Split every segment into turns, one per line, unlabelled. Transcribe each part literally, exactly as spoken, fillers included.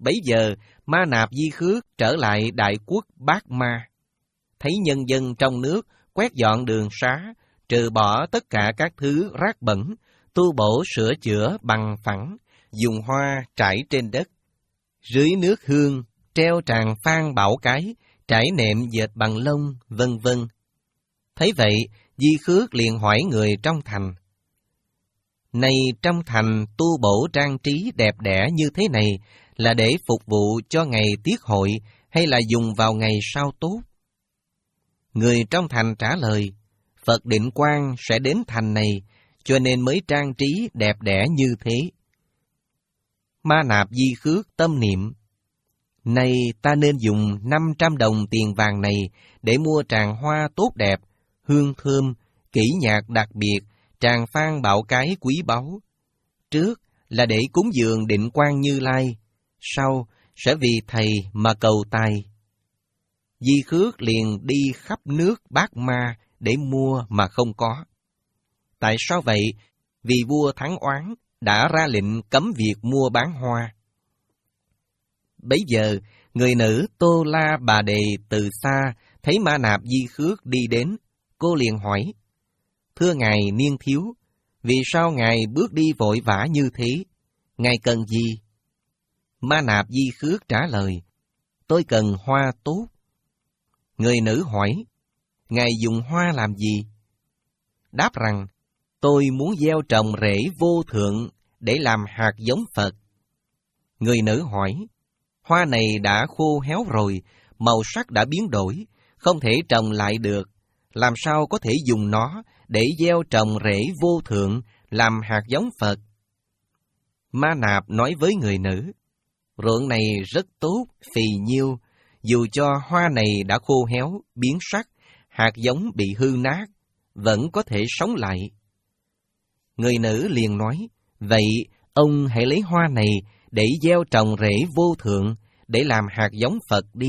Bấy giờ, Ma Nạp Di Khước trở lại đại quốc Bát Ma. Thấy nhân dân trong nước quét dọn đường xá, trừ bỏ tất cả các thứ rác bẩn, tu bổ sửa chữa bằng phẳng, dùng hoa trải trên đất, rưới nước hương, treo tràng phan bảo cái, trải nệm dệt bằng lông, vân vân. Thấy vậy, Di Khước liền hỏi người trong thành: Này trong thành tu bổ trang trí đẹp đẽ như thế này là để phục vụ cho ngày tiết hội hay là dùng vào ngày sao tốt? Người trong thành trả lời: Phật Định Quang sẽ đến thành này, cho nên mới trang trí đẹp đẽ như thế. Ma Nạp Di Khước tâm niệm: Này ta nên dùng năm trăm đồng tiền vàng này để mua tràng hoa tốt đẹp, hương thơm, kỹ nhạc đặc biệt, tràng phan bảo cái quý báu. Trước là để cúng dường Định Quang Như Lai, sau sẽ vì thầy mà cầu tài. Di Khước liền đi khắp nước Bát Ma để mua mà không có. Tại sao vậy? Vì vua Thắng Oán đã ra lệnh cấm việc mua bán hoa. Bấy giờ, người nữ Tô La Bà Đề từ xa thấy Ma Nạp Di Khước đi đến, cô liền hỏi: Thưa ngài niên thiếu, vì sao ngài bước đi vội vã như thế? Ngài cần gì? Ma Nạp Di Khước trả lời: Tôi cần hoa tốt. Người nữ hỏi: Ngài dùng hoa làm gì? Đáp rằng: Tôi muốn gieo trồng rễ vô thượng để làm hạt giống Phật. Người nữ hỏi: Hoa này đã khô héo rồi, màu sắc đã biến đổi, không thể trồng lại được, làm sao có thể dùng nó để gieo trồng rễ vô thượng làm hạt giống Phật? Ma Nạp nói với người nữ: Ruộng này rất tốt, phì nhiêu, dù cho hoa này đã khô héo, biến sắc, hạt giống bị hư nát, vẫn có thể sống lại. Người nữ liền nói: Vậy ông hãy lấy hoa này để gieo trồng rễ vô thượng, để làm hạt giống Phật đi.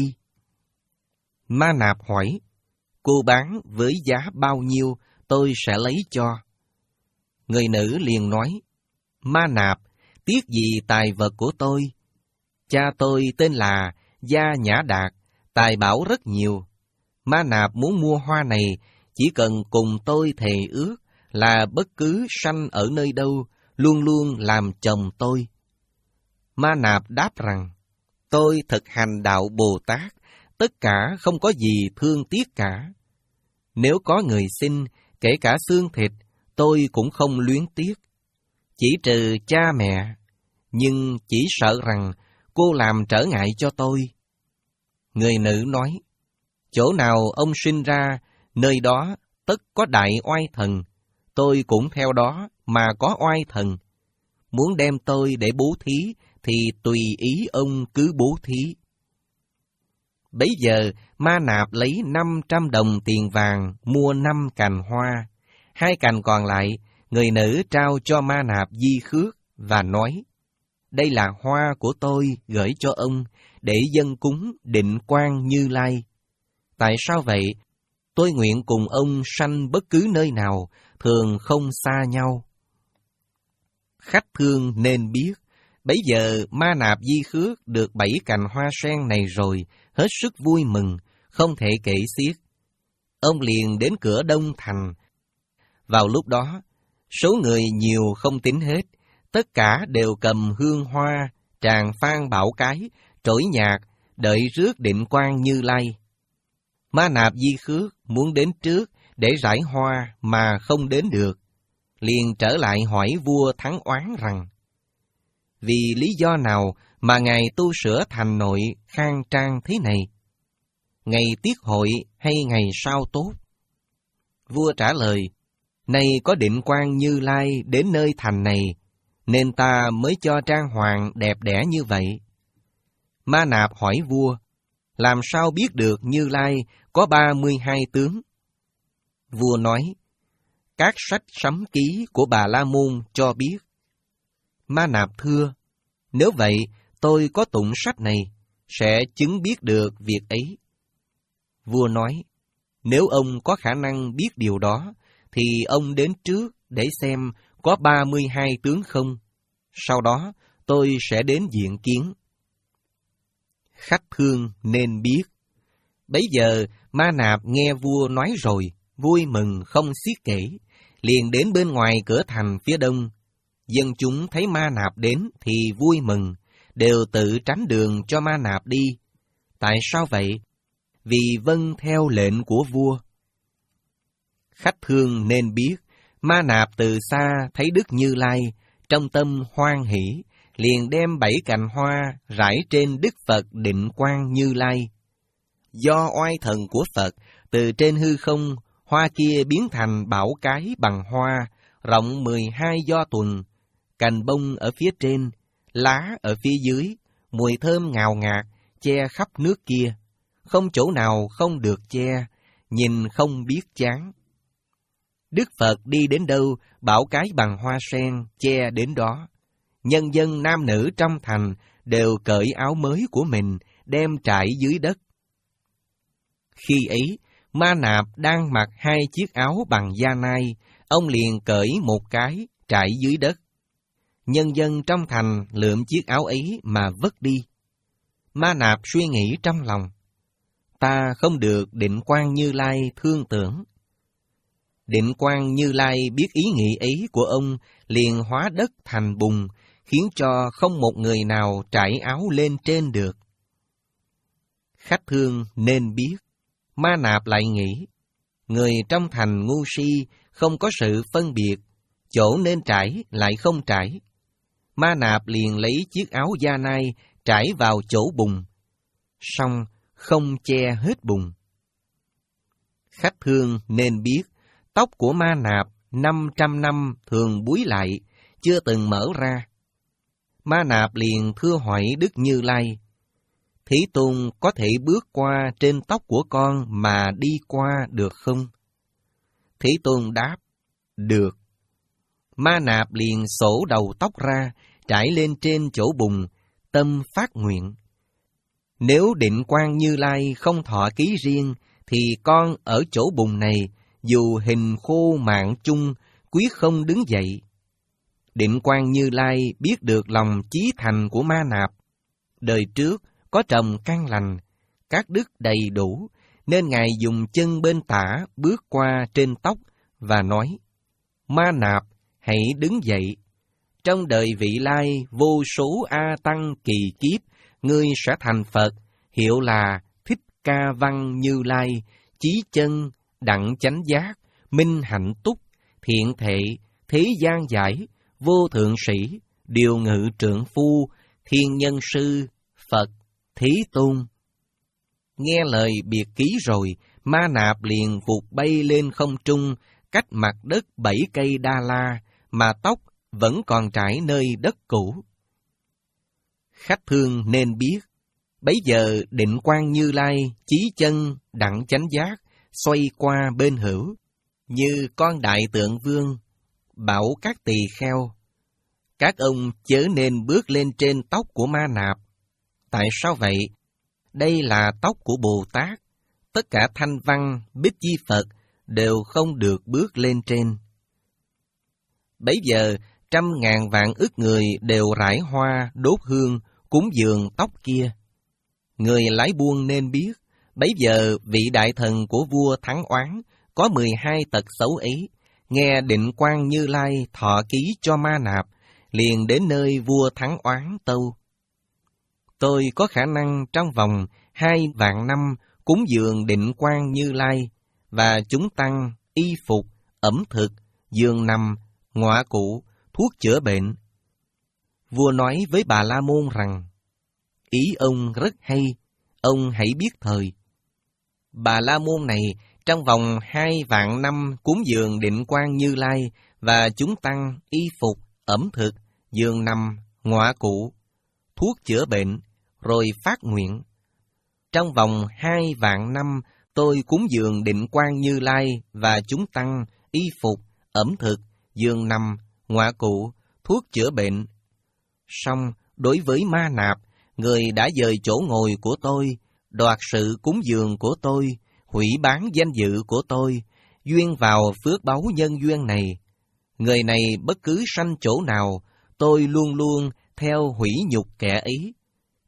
Ma Nạp hỏi: Cô bán với giá bao nhiêu, tôi sẽ lấy cho. Người nữ liền nói: Ma Nạp, tiếc gì tài vật của tôi? Cha tôi tên là Gia Nhã Đạt, tài bảo rất nhiều. Ma Nạp muốn mua hoa này, chỉ cần cùng tôi thề ước là bất cứ sanh ở nơi đâu, luôn luôn làm chồng tôi. Ma Nạp đáp rằng: Tôi thực hành đạo Bồ Tát, tất cả không có gì thương tiếc cả. Nếu có người xin, kể cả xương thịt, tôi cũng không luyến tiếc. Chỉ trừ cha mẹ, nhưng chỉ sợ rằng cô làm trở ngại cho tôi. Người nữ nói: Chỗ nào ông sinh ra, nơi đó tất có đại oai thần, tôi cũng theo đó mà có oai thần. Muốn đem tôi để bố thí, thì tùy ý ông cứ bố thí. Bấy giờ, Ma Nạp lấy năm trăm đồng tiền vàng mua năm cành hoa. Hai cành còn lại, người nữ trao cho Ma Nạp Di Khước và nói: Đây là hoa của tôi gửi cho ông, để dâng cúng Định Quang Như Lai. Tại sao vậy? Tôi nguyện cùng ông sanh bất cứ nơi nào, thường không xa nhau. Khách thương nên biết, bấy giờ Ma Nạp Di Khước được bảy cành hoa sen này rồi, hết sức vui mừng, không thể kể xiết. Ông liền đến cửa Đông Thành. Vào lúc đó, số người nhiều không tính hết, tất cả đều cầm hương hoa, tràng phan bảo cái, trỗi nhạc, đợi rước Định Quang Như Lai. Ma Nạp Di Khước muốn đến trước để rải hoa mà không đến được, liền trở lại hỏi vua Thắng Oán rằng: Vì lý do nào mà ngài tu sửa thành nội khang trang thế này? Ngày tiết hội hay ngày sao tốt? Vua trả lời: Nay có Định Quang Như Lai đến nơi thành này, nên ta mới cho trang hoàng đẹp đẽ như vậy. Ma Nạp hỏi vua: Làm sao biết được Như Lai có ba mươi hai tướng? Vua nói: Các sách sấm ký của Bà La Môn cho biết. Ma Nạp thưa: Nếu vậy, tôi có tụng sách này, sẽ chứng biết được việc ấy. Vua nói: Nếu ông có khả năng biết điều đó, thì ông đến trước để xem có ba mươi hai tướng không. Sau đó, tôi sẽ đến diện kiến. Khách thương nên biết. Bấy giờ Ma Nạp nghe vua nói rồi, vui mừng không xiết kể, liền đến bên ngoài cửa thành phía đông. Dân chúng thấy Ma Nạp đến thì vui mừng, đều tự tránh đường cho Ma Nạp đi. Tại sao vậy? Vì vâng theo lệnh của vua. Khách thương nên biết, Ma Nạp từ xa thấy Đức Như Lai, trong tâm hoan hỷ, liền đem bảy cành hoa rải trên Đức Phật Định Quang Như Lai. Do oai thần của Phật, từ trên hư không, hoa kia biến thành bảo cái bằng hoa, rộng mười hai do tuần, cành bông ở phía trên, lá ở phía dưới, mùi thơm ngào ngạt, che khắp nước kia, không chỗ nào không được che, nhìn không biết chán. Đức Phật đi đến đâu, bảo cái bằng hoa sen che đến đó. Nhân dân nam nữ trong thành đều cởi áo mới của mình, đem trải dưới đất. Khi ấy, Ma Nạp đang mặc hai chiếc áo bằng da nai, ông liền cởi một cái, trải dưới đất. Nhân dân trong thành lượm chiếc áo ấy mà vứt đi. Ma Nạp suy nghĩ trong lòng, ta không được Định Quang Như Lai thương tưởng. Định Quang Như Lai biết ý nghĩ ấy của ông, liền hóa đất thành bùn, khiến cho không một người nào trải áo lên trên được. Khách thương nên biết, Ma Nạp lại nghĩ, người trong thành ngu si, không có sự phân biệt, chỗ nên trải lại không trải. Ma Nạp liền lấy chiếc áo da nai trải vào chỗ bùn, song không che hết bùn. Khách thương nên biết, tóc của Ma Nạp năm trăm năm thường búi lại, chưa từng mở ra. Ma Nạp liền thưa hỏi Đức Như Lai, Thế Tôn có thể bước qua trên tóc của con mà đi qua được không? Thế Tôn đáp, được. Ma Nạp liền xổ đầu tóc ra, trải lên trên chỗ bùn, tâm phát nguyện. Nếu Định Quang Như Lai không thọ ký riêng, thì con ở chỗ bùn này, dù hình khô mạng chung, quyết không đứng dậy. Định Quang Như Lai biết được lòng chí thành của Ma Nạp. Đời trước có trồng căn lành, các đức đầy đủ, nên Ngài dùng chân bên tả bước qua trên tóc và nói, Ma Nạp, hãy đứng dậy. Trong đời vị lai vô số A Tăng kỳ kiếp, ngươi sẽ thành Phật, hiệu là Thích Ca Văn Như Lai, chí chân, đặng chánh giác, minh hạnh túc, thiện thệ, thế gian giải, vô thượng sĩ, điều ngự trượng phu, thiên nhân sư, Phật, Thế Tôn. Nghe lời biệt ký rồi, Ma Nạp liền vụt bay lên không trung, cách mặt đất bảy cây đa la, mà tóc vẫn còn trải nơi đất cũ. Khách thương nên biết, bấy giờ Định Quang Như Lai, chí chân, đặng chánh giác, xoay qua bên hữu, như con đại tượng vương, bảo các tỳ kheo, các ông chớ nên bước lên trên tóc của Ma Nạp. Tại sao vậy? Đây là tóc của Bồ Tát, tất cả thanh văn, bích chi Phật đều không được bước lên trên. Bấy giờ, trăm ngàn vạn ức người đều rải hoa, đốt hương, cúng dường tóc kia. Người lái buôn nên biết, bấy giờ vị đại thần của vua Thắng Oán có mười hai tật xấu ấy, nghe Định Quang Như Lai thọ ký cho Ma Nạp, liền đến nơi vua Thắng Oán tâu. Tôi có khả năng trong vòng hai vạn năm cúng dường Định Quang Như Lai, và chúng tăng, y phục, ẩm thực, giường nằm, ngọa cụ, thuốc chữa bệnh. Vua nói với Bà La Môn rằng, ý ông rất hay, ông hãy biết thời. Bà La Môn này trong vòng hai vạn năm cúng dường Định Quang Như Lai và chúng tăng, y phục, ẩm thực, giường nằm, ngọa cụ, thuốc chữa bệnh, rồi phát nguyện. Trong vòng hai vạn năm tôi cúng dường Định Quang Như Lai và chúng tăng, y phục, ẩm thực, giường nằm, ngọa cụ, thuốc chữa bệnh. Song đối với Ma Nạp, người đã dời chỗ ngồi của tôi, đoạt sự cúng dường của tôi, hủy bán danh dự của tôi, duyên vào phước báu nhân duyên này. Người này bất cứ sanh chỗ nào, tôi luôn luôn theo hủy nhục kẻ ấy.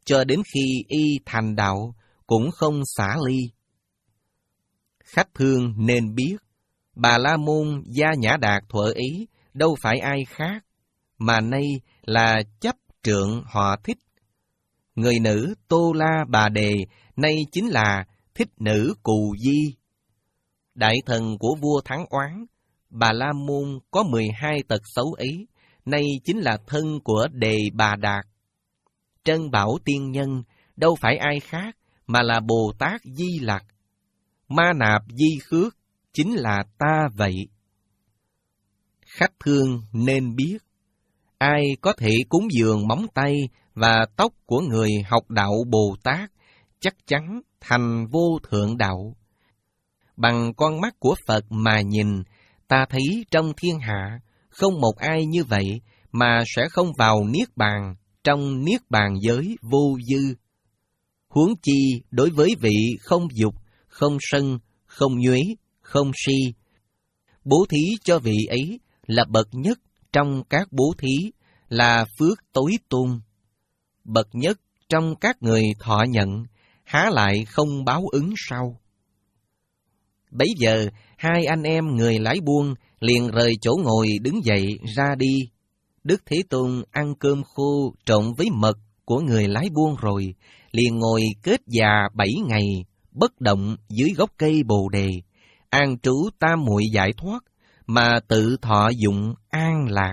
cho đến khi y thành đạo, cũng không xả ly. Khách thương nên biết, Bà La Môn Gia Nhã Đạt thuở ý đâu phải ai khác, mà nay là chấp trượng họ Thích. Người nữ Tô La Bà Đề nay chính là Thích nữ Cù Di. Đại thần của vua Thắng Oán, Bà La Môn có mười hai tật xấu ấy, nay chính là thân của Đề Bà Đạt. Trân Bảo Tiên Nhân đâu phải ai khác, mà là Bồ Tát Di Lặc. Ma Nạp Di Khước chính là ta vậy. Khách thương nên biết, ai có thể cúng dường móng tay và tóc của người học đạo Bồ Tát, chắc chắn thành vô thượng đạo. Bằng con mắt của Phật mà nhìn, ta thấy trong thiên hạ, không một ai như vậy mà sẽ không vào Niết Bàn, trong Niết Bàn giới vô dư. Huống chi đối với vị không dục, không sân, không nhuế, không si. Bố thí cho vị ấy là bậc nhất trong các bố thí, là phước tối tôn. Bậc nhất trong các người thọ nhận, há lại không báo ứng sau. Bấy giờ, hai anh em người lái buôn liền rời chỗ ngồi đứng dậy ra đi. Đức Thế Tôn ăn cơm khô trộn với mật của người lái buôn rồi, liền ngồi kết già bảy ngày, bất động dưới gốc cây Bồ Đề, an trú tam muội giải thoát, mà tự thọ dụng an lạc.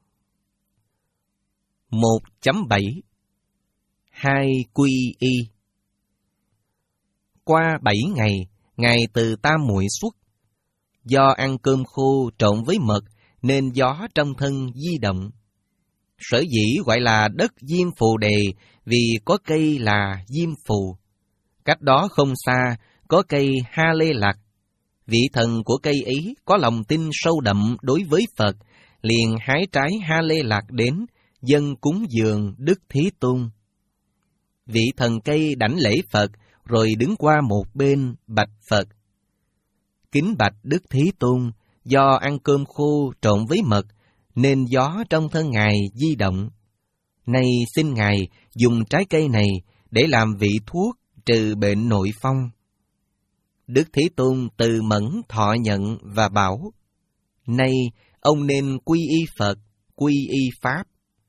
một chấm bảy hai quy y. Qua bảy ngày, Ngài từ tam muội xuất. Do ăn cơm khô trộn với mật, nên gió trong thân di động. Sở dĩ gọi là đất Diêm Phù Đề, vì có cây là Diêm Phù. Cách đó không xa, có cây Ha Lê Lạc. Vị thần của cây ấy có lòng tin sâu đậm đối với Phật, liền hái trái Ha Lê Lạc đến, dâng cúng dường Đức Thế Tôn. Vị thần cây đảnh lễ Phật, rồi đứng qua một bên bạch Phật: Kính bạch Đức Thế Tôn, do ăn cơm khô trộn với mật, nên gió trong thân Ngài di động. Nay xin Ngài dùng trái cây này để làm vị thuốc trừ bệnh nội phong. Đức Thế Tôn từ mẫn thọ nhận và bảo: Nay ông nên quy y Phật, quy y Pháp.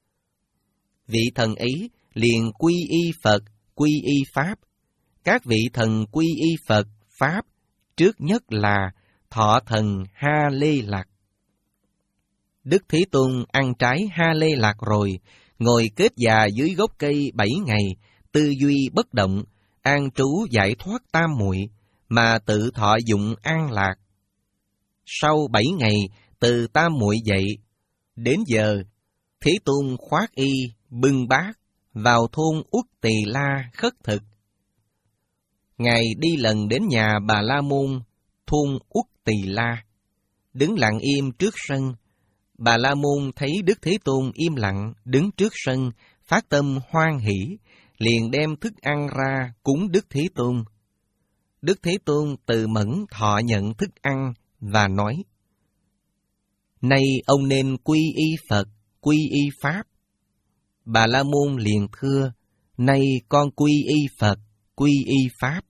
Vị thần ấy liền quy y Phật, quy y Pháp. Các vị thần quy y Phật, Pháp, trước nhất là thọ thần Ha Lê Lạc. Đức Thế Tôn ăn trái Ha Lê Lạc rồi, ngồi kết già dưới gốc cây bảy ngày, tư duy bất động, an trú giải thoát tam muội, mà tự thọ dụng an lạc. Sau bảy ngày, từ tam muội dậy, đến giờ, Thế Tôn khoác y, bưng bát, vào thôn Uất Tỳ La khất thực. Ngài đi lần đến nhà Bà La Môn, thôn Uất Tỳ La, đứng lặng im trước sân. Bà La Môn thấy Đức Thế Tôn im lặng đứng trước sân, phát tâm hoan hỷ, liền đem thức ăn ra cúng Đức Thế Tôn. Đức Thế Tôn từ mẫn thọ nhận thức ăn và nói: Nay ông nên quy y Phật, quy y Pháp. Bà La Môn liền thưa: Nay con quy y Phật, quy y Pháp.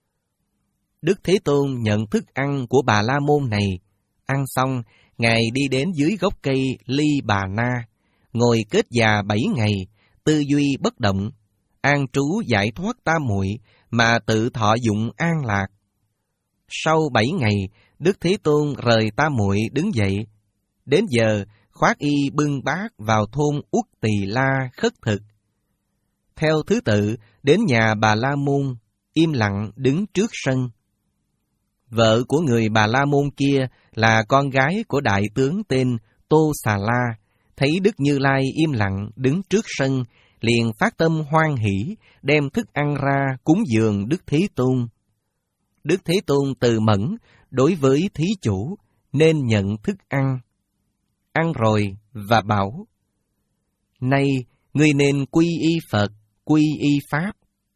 Đức Thế Tôn nhận thức ăn của Bà La Môn này, ăn xong, Ngài đi đến dưới gốc cây Ly Bà Na, ngồi kết già bảy ngày, tư duy bất động, an trú giải thoát tam muội, mà tự thọ dụng an lạc. Sau bảy ngày, Đức Thế Tôn rời tam muội đứng dậy. Đến giờ, khoác y bưng bát vào thôn Uất Tỳ La khất thực. Theo thứ tự, đến nhà Bà La Môn, im lặng đứng trước sân. Vợ của người Bà La Môn kia là con gái của đại tướng tên Tô Xà La, thấy Đức Như Lai im lặng đứng trước sân, liền phát tâm hoan hỷ, đem thức ăn ra cúng dường Đức Thế Tôn. Đức Thế Tôn từ mẫn đối với thí chủ, nên nhận thức ăn. Ăn rồi và bảo: Nay ngươi nên quy y Phật, quy y Pháp.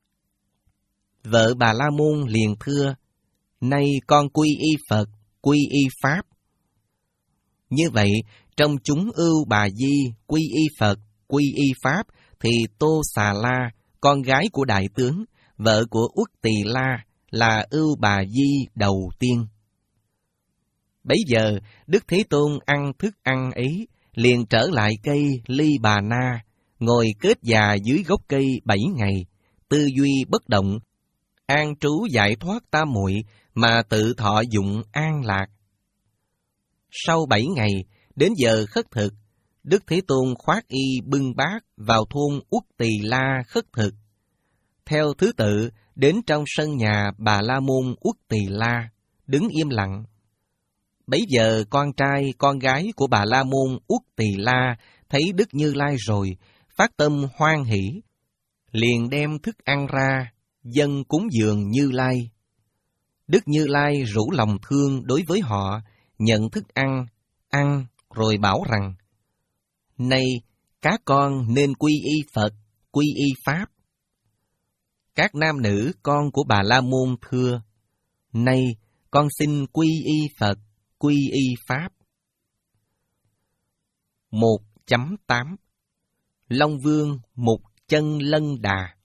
Vợ Bà La Môn liền thưa: Nay con quy y Phật, quy y Pháp. Như vậy, trong chúng ưu bà Di quy y Phật, quy y Pháp, thì Tô Xà La con gái của đại tướng, vợ của Uất Tỳ La, là Ưu Bà Di đầu tiên. Bấy giờ, Đức Thế Tôn ăn thức ăn ấy, liền trở lại cây Ly Bà Na, ngồi kết già dưới gốc cây bảy ngày, tư duy bất động, an trú giải thoát tam muội mà tự thọ dụng an lạc. Sau bảy ngày, đến giờ khất thực, Đức Thế Tôn khoác y bưng bát vào thôn Uất Tỳ La khất thực. Theo thứ tự, đến trong sân nhà Bà La Môn Uất Tỳ La, đứng im lặng. Bấy giờ con trai, con gái của Bà La Môn Uất Tỳ La thấy Đức Như Lai rồi, phát tâm hoan hỷ, liền đem thức ăn ra, dâng cúng dường Như Lai. Đức Như Lai rủ lòng thương đối với họ, nhận thức ăn, ăn, rồi bảo rằng, này, các con nên quy y Phật, quy y Pháp. Các nam nữ con của Bà La Môn thưa, này, con xin quy y Phật, quy y Pháp. một chấm tám Long Vương Mục Chân Lân Đà.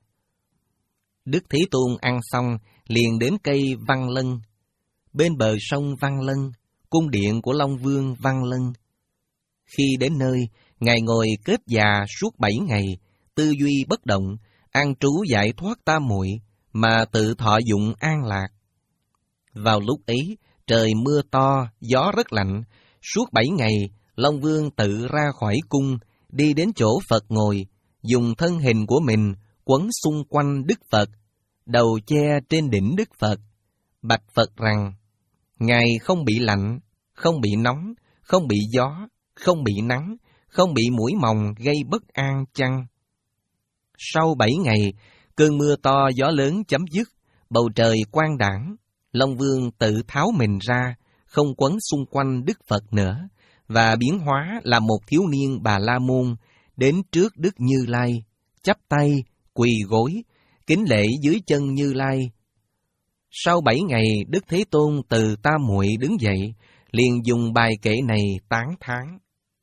Đức Thế Tôn ăn xong, liền đến cây Văn Lân. Bên bờ sông Văn Lân, cung điện của Long Vương Văn Lân. Khi đến nơi, Ngài ngồi kết già suốt bảy ngày, tư duy bất động, an trú giải thoát tam muội mà tự thọ dụng an lạc. Vào lúc ấy, trời mưa to, gió rất lạnh, suốt bảy ngày, Long Vương tự ra khỏi cung, đi đến chỗ Phật ngồi, dùng thân hình của mình quấn xung quanh Đức Phật, đầu che trên đỉnh Đức Phật, bạch Phật rằng, Ngài không bị lạnh, không bị nóng, không bị gió, không bị nắng, không bị muỗi mòng gây bất an chăng? Sau bảy ngày, cơn mưa to gió lớn chấm dứt, bầu trời quang đãng, Long Vương tự tháo mình ra, không quấn xung quanh Đức Phật nữa, và biến hóa là một thiếu niên Bà La Môn, đến trước Đức Như Lai, chắp tay, quỳ gối, kính lễ dưới chân Như Lai. Sau bảy ngày, Đức Thế Tôn từ tam muội đứng dậy, liền dùng bài kệ này tán thán.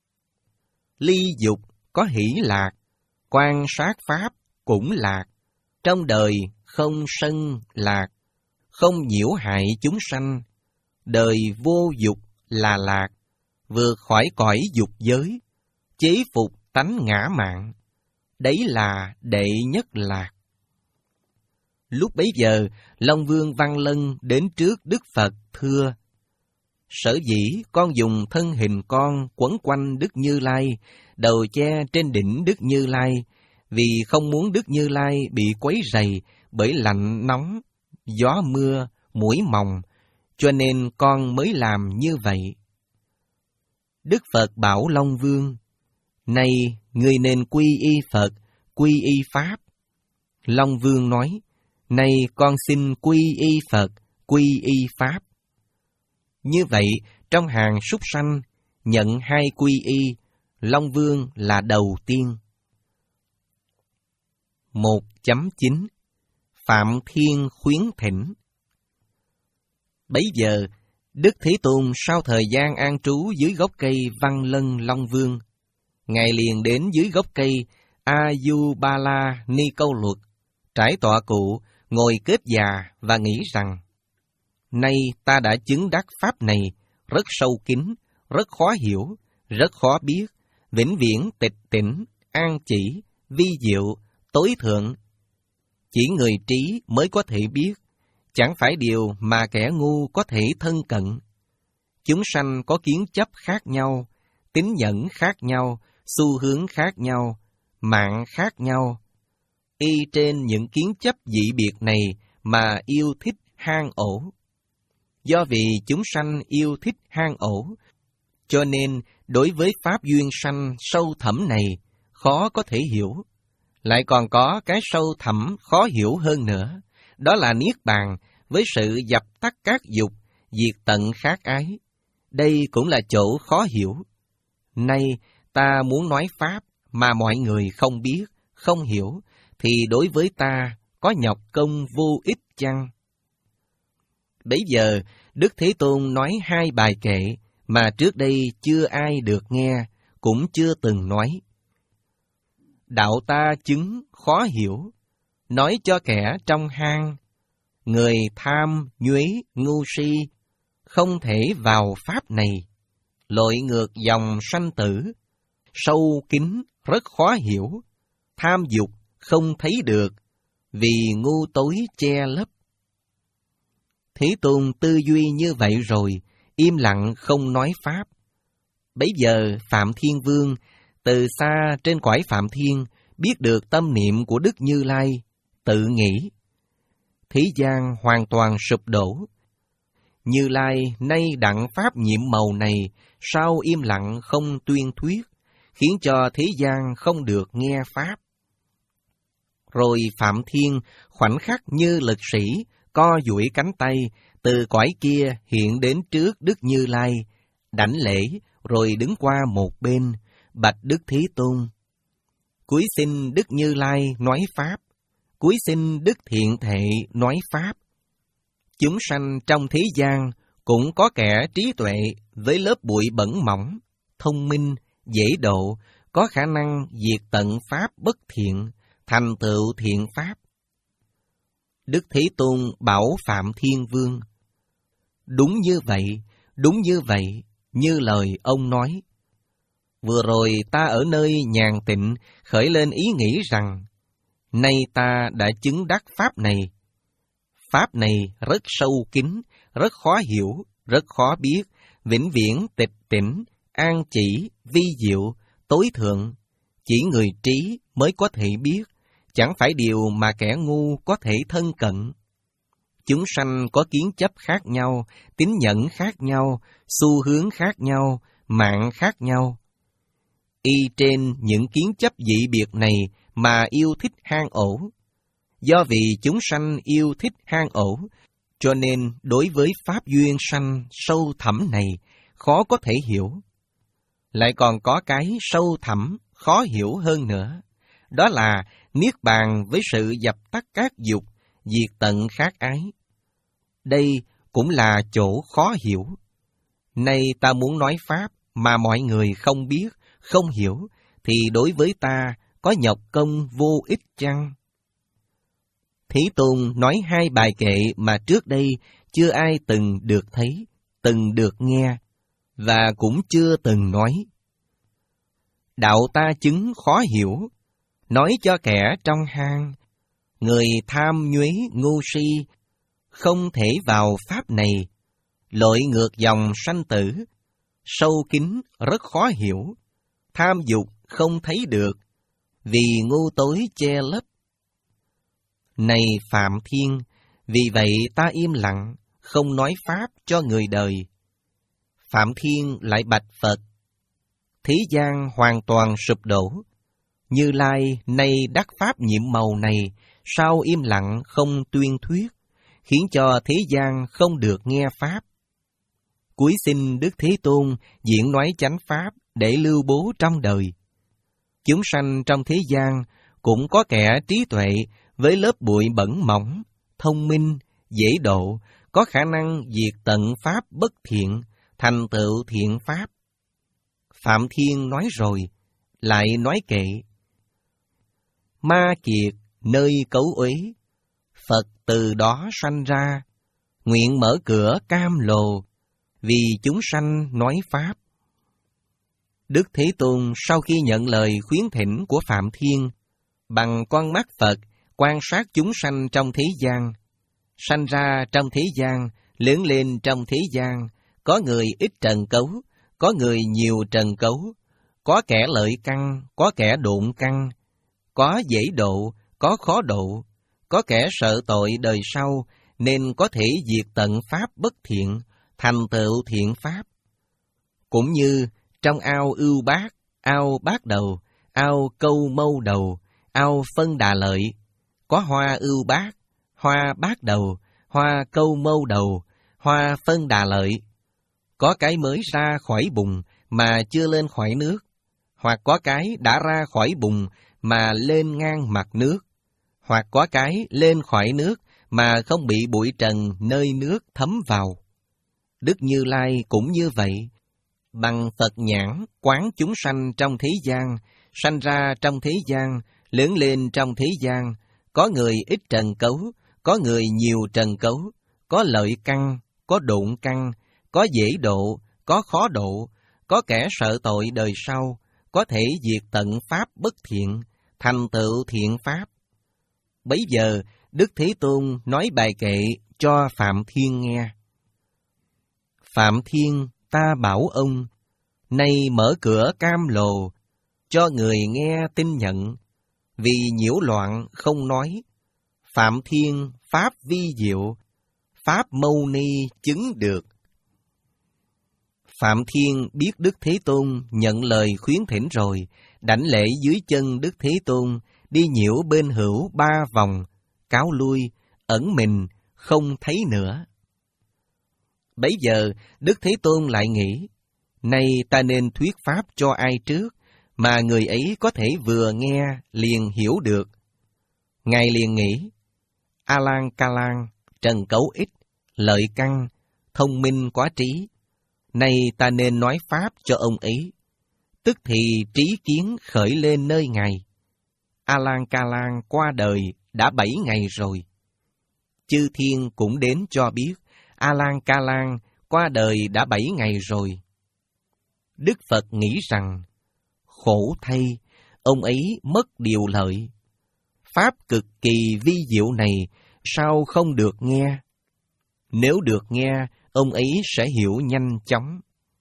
Ly dục có hỷ lạc, quan sát pháp cũng lạc, trong đời không sân lạc, không nhiễu hại chúng sanh, đời vô dục là lạc, vượt khỏi cõi dục giới, chế phục tánh ngã mạn, đấy là đệ nhất lạc. Lúc bấy giờ, Long Vương Văn Lân đến trước Đức Phật thưa, sở dĩ con dùng thân hình con quấn quanh Đức Như Lai, đầu che trên đỉnh Đức Như Lai, vì không muốn Đức Như Lai bị quấy rầy bởi lạnh nóng, gió mưa, muỗi mòng, cho nên con mới làm như vậy. Đức Phật bảo Long Vương, này, người nên quy y Phật, quy y Pháp. Long Vương nói, này, con xin quy y Phật, quy y Pháp. Như vậy, trong hàng súc sanh, nhận hai quy y, Long Vương là đầu tiên. một chấm chín Phạm Thiên khuyến thỉnh. Bấy giờ, Đức Thế Tôn sau thời gian an trú dưới gốc cây Văn Lân Long Vương, Ngài liền đến dưới gốc cây A-du-ba-la Ni Câu Luật, trải tọa cụ, ngồi kết già và nghĩ rằng, nay ta đã chứng đắc pháp này, rất sâu kín, rất khó hiểu, rất khó biết, vĩnh viễn tịch tỉnh, an chỉ, vi diệu, tối thượng. Chỉ người trí mới có thể biết, chẳng phải điều mà kẻ ngu có thể thân cận. Chúng sanh có kiến chấp khác nhau, tín nhẫn khác nhau, xu hướng khác nhau, mạng khác nhau. Y trên những kiến chấp dị biệt này mà yêu thích hang ổ. Do vì chúng sanh yêu thích hang ổ, cho nên đối với pháp duyên sanh sâu thẳm này khó có thể hiểu. Lại còn có cái sâu thẳm khó hiểu hơn nữa, đó là niết bàn với sự dập tắt các dục, diệt tận khát ái. Đây cũng là chỗ khó hiểu. Nay ta muốn nói pháp mà mọi người không biết, không hiểu, thì đối với ta có nhọc công vô ích chăng? Bấy giờ, Đức Thế Tôn nói hai bài kệ mà trước đây chưa ai được nghe, cũng chưa từng nói. đạo ta chứng khó hiểu, nói cho kẻ trong hang, người tham, nhuế, ngu si, không thể vào pháp này, lội ngược dòng sanh tử, sâu kín rất khó hiểu, tham dục không thấy được, vì ngu tối che lấp. Thế Tôn tư duy như vậy rồi, im lặng không nói pháp. Bấy giờ Phạm Thiên Vương từ xa trên cõi Phạm Thiên biết được tâm niệm của Đức Như Lai, tự nghĩ: thế gian hoàn toàn sụp đổ. Như Lai nay đặng pháp nhiệm màu này, sao im lặng không tuyên thuyết, khiến cho thế gian không được nghe pháp. Rồi Phạm Thiên khoảnh khắc như lực sĩ, co duỗi cánh tay, từ cõi kia hiện đến trước Đức Như Lai, đảnh lễ, rồi đứng qua một bên, bạch Đức Thế Tôn: cúi xin Đức Như Lai nói pháp, cúi xin Đức Thiện Thệ nói pháp. Chúng sanh trong thế gian cũng có kẻ trí tuệ với lớp bụi bẩn mỏng, thông minh, dễ độ, có khả năng diệt tận pháp bất thiện, thành tựu thiện pháp. Đức Thế Tôn bảo Phạm Thiên Vương: đúng như vậy, đúng như vậy, như lời ông nói. Vừa rồi ta ở nơi nhàn tịnh khởi lên ý nghĩ rằng, nay ta đã chứng đắc pháp này. Pháp này rất sâu kín, rất khó hiểu, rất khó biết, vĩnh viễn tịch tỉnh, an chỉ, vi diệu, tối thượng. Chỉ người trí mới có thể biết, chẳng phải điều mà kẻ ngu có thể thân cận. Chúng sanh có kiến chấp khác nhau, tín nhẫn khác nhau, xu hướng khác nhau, mạng khác nhau. Y trên những kiến chấp dị biệt này mà yêu thích hang ổ. Do vì chúng sanh yêu thích hang ổ, cho nên đối với pháp duyên sanh sâu thẳm này khó có thể hiểu. Lại còn có cái sâu thẳm, khó hiểu hơn nữa. Đó là niết bàn với sự dập tắt các dục, diệt tận khát ái. Đây cũng là chỗ khó hiểu. Nay ta muốn nói pháp mà mọi người không biết, không hiểu, thì đối với ta có nhọc công vô ích chăng? Thế Tôn nói hai bài kệ mà trước đây chưa ai từng được thấy, từng được nghe, và cũng chưa từng nói. Đạo ta chứng khó hiểu, nói cho kẻ trong hang, người tham nhuế ngu si, không thể vào pháp này, lội ngược dòng sanh tử, sâu kín rất khó hiểu, tham dục không thấy được, vì ngu tối che lấp. Này Phạm Thiên, vì vậy ta im lặng, không nói pháp cho người đời. Phạm Thiên lại bạch Phật: thế gian hoàn toàn sụp đổ. Như Lai nay đắc pháp nhiệm màu này, sao im lặng không tuyên thuyết, khiến cho thế gian không được nghe pháp. Cúi xin Đức Thế Tôn diễn nói chánh pháp để lưu bố trong đời. Chúng sanh trong thế gian cũng có kẻ trí tuệ với lớp bụi bẩn mỏng, thông minh, dễ độ, có khả năng diệt tận pháp bất thiện, thành tựu thiện pháp. Phạm Thiên nói rồi, lại nói kệ: ma kiệt nơi cấu uế, Phật từ đó sanh ra, nguyện mở cửa cam lồ, vì chúng sanh nói pháp. Đức Thế Tôn sau khi nhận lời khuyến thỉnh của Phạm Thiên, bằng con mắt Phật quan sát chúng sanh trong thế gian, sanh ra trong thế gian, lớn lên trong thế gian, có người ít trần cấu, có người nhiều trần cấu, có kẻ lợi căn, có kẻ độn căn, có dễ độ, có khó độ, có kẻ sợ tội đời sau, nên có thể diệt tận pháp bất thiện, thành tựu thiện pháp. Cũng như trong ao ưu bát, ao bát đầu, ao câu mâu đầu, ao phân đà lợi, có hoa ưu bát, hoa bát đầu, hoa câu mâu đầu, hoa phân đà lợi. Có cái mới ra khỏi bùn mà chưa lên khỏi nước, hoặc có cái đã ra khỏi bùn mà lên ngang mặt nước, hoặc có cái lên khỏi nước mà không bị bụi trần nơi nước thấm vào. Đức Như Lai cũng như vậy, bằng Phật nhãn quán chúng sanh trong thế gian, Sanh ra trong thế gian, lớn lên trong thế gian, có người ít trần cấu, có người nhiều trần cấu, có lợi căn, có độn căn, có dễ độ, có khó độ, có kẻ sợ tội đời sau, có thể diệt tận pháp bất thiện, thành tựu thiện pháp. Bấy giờ, Đức Thế Tôn nói bài kệ cho Phạm Thiên nghe. Phạm Thiên, ta bảo ông, nay mở cửa cam lồ, cho người nghe tin nhận, vì nhiễu loạn không nói. Phạm Thiên, pháp vi diệu, pháp mâu ni chứng được. Phạm Thiên biết Đức Thế Tôn nhận lời khuyến thỉnh rồi, đảnh lễ dưới chân Đức Thế Tôn, đi nhiễu bên hữu ba vòng, cáo lui, ẩn mình, không thấy nữa. Bấy giờ, Đức Thế Tôn lại nghĩ, nay ta nên thuyết pháp cho ai trước, mà người ấy có thể vừa nghe liền hiểu được. Ngài liền nghĩ, A-lan-ca-lan, trần cấu ít, lợi căn, thông minh quá trí. Nay ta nên nói pháp cho ông ấy. Tức thì trí kiến khởi lên nơi Ngài. A-lan-ca-lan qua đời đã bảy ngày rồi. Chư thiên cũng đến cho biết, A-lan-ca-lan qua đời đã bảy ngày rồi. Đức Phật nghĩ rằng, khổ thay, ông ấy mất điều lợi. Pháp cực kỳ vi diệu này, sao không được nghe? Nếu được nghe, ông ấy sẽ hiểu nhanh chóng.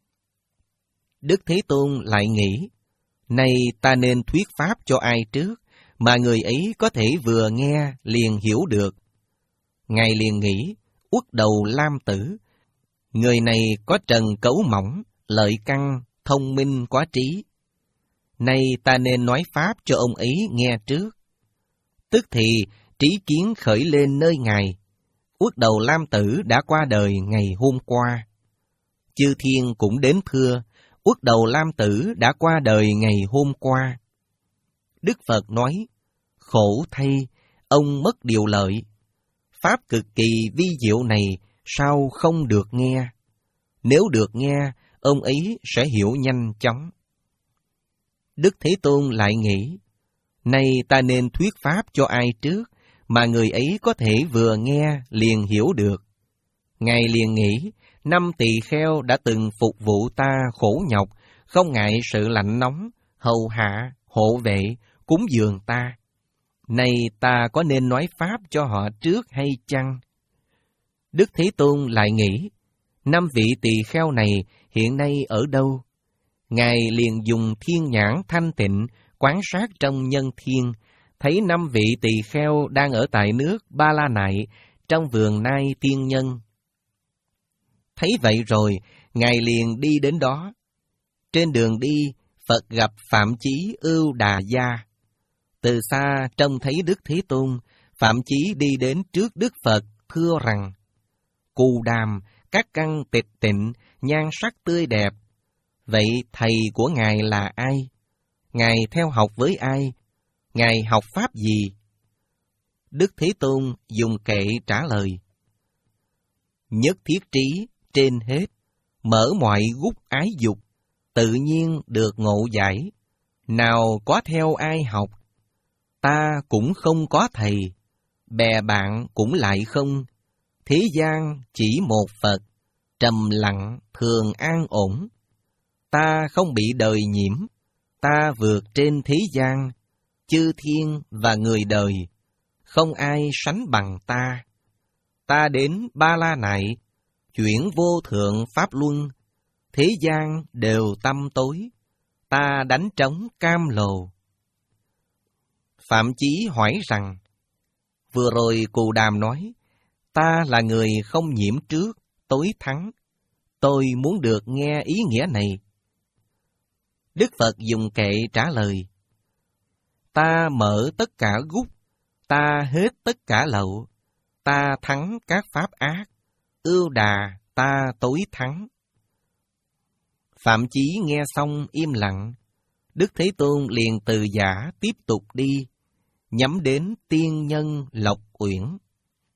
Đức Thế Tôn lại nghĩ, nay ta nên thuyết pháp cho ai trước, mà người ấy có thể vừa nghe liền hiểu được. Ngài liền nghĩ, Uất Đầu Lam Tử, người này có trần cấu mỏng, lợi căn, thông minh quá trí. Nay ta nên nói pháp cho ông ấy nghe trước. Tức thì trí kiến khởi lên nơi Ngài. Uất Đầu Lam Tử đã qua đời ngày hôm qua. Chư thiên cũng đến thưa, Uất Đầu Lam Tử đã qua đời ngày hôm qua. Đức Phật nói, khổ thay, ông mất điều lợi. Pháp cực kỳ vi diệu này sao không được nghe? Nếu được nghe, ông ấy sẽ hiểu nhanh chóng. Đức Thế Tôn lại nghĩ, nay ta nên thuyết pháp cho ai trước, mà người ấy có thể vừa nghe liền hiểu được. Ngài liền nghĩ, năm tỳ kheo đã từng phục vụ ta khổ nhọc, không ngại sự lạnh nóng, hầu hạ, hộ vệ, cúng dường ta. Nay ta có nên nói pháp cho họ trước hay chăng? Đức Thế Tôn lại nghĩ, năm vị tỳ kheo này hiện nay ở đâu? Ngài liền dùng thiên nhãn thanh tịnh quan sát trong nhân thiên, thấy năm vị tỳ kheo đang ở tại nước Ba La Nại, trong vườn Nai Tiên Nhân. Thấy vậy rồi, Ngài liền đi đến đó. Trên đường đi, Phật gặp Phạm Chí Ưu Đà Gia. Từ xa trông thấy Đức Thế Tôn, Phạm Chí đi đến trước Đức Phật, thưa rằng, Cù Đàm, các căn tịch tịnh, nhan sắc tươi đẹp. Vậy thầy của Ngài là ai? Ngài theo học với ai? Ngài học pháp gì? Đức Thế Tôn dùng kệ trả lời, nhất thiết trí trên hết, mở mọi gút ái dục, tự nhiên được ngộ giải. Nào có theo ai học? Ta cũng không có thầy, bè bạn cũng lại không. Thế gian chỉ một Phật, trầm lặng thường an ổn. Ta không bị đời nhiễm, ta vượt trên thế gian, chư thiên và người đời, không ai sánh bằng ta. Ta đến Ba La Nại, chuyển vô thượng pháp luân, thế gian đều tăm tối, ta đánh trống cam lồ. Phạm Chí hỏi rằng, vừa rồi Cù Đàm nói, ta là người không nhiễm trước, tối thắng. Tôi muốn được nghe ý nghĩa này. Đức Phật dùng kệ trả lời, ta mở tất cả gút, ta hết tất cả lậu, ta thắng các pháp ác, ưu đà ta tối thắng. Phạm Chí nghe xong im lặng. Đức Thế Tôn liền từ giả tiếp tục đi, nhắm đến tiên nhân Lộc Uyển.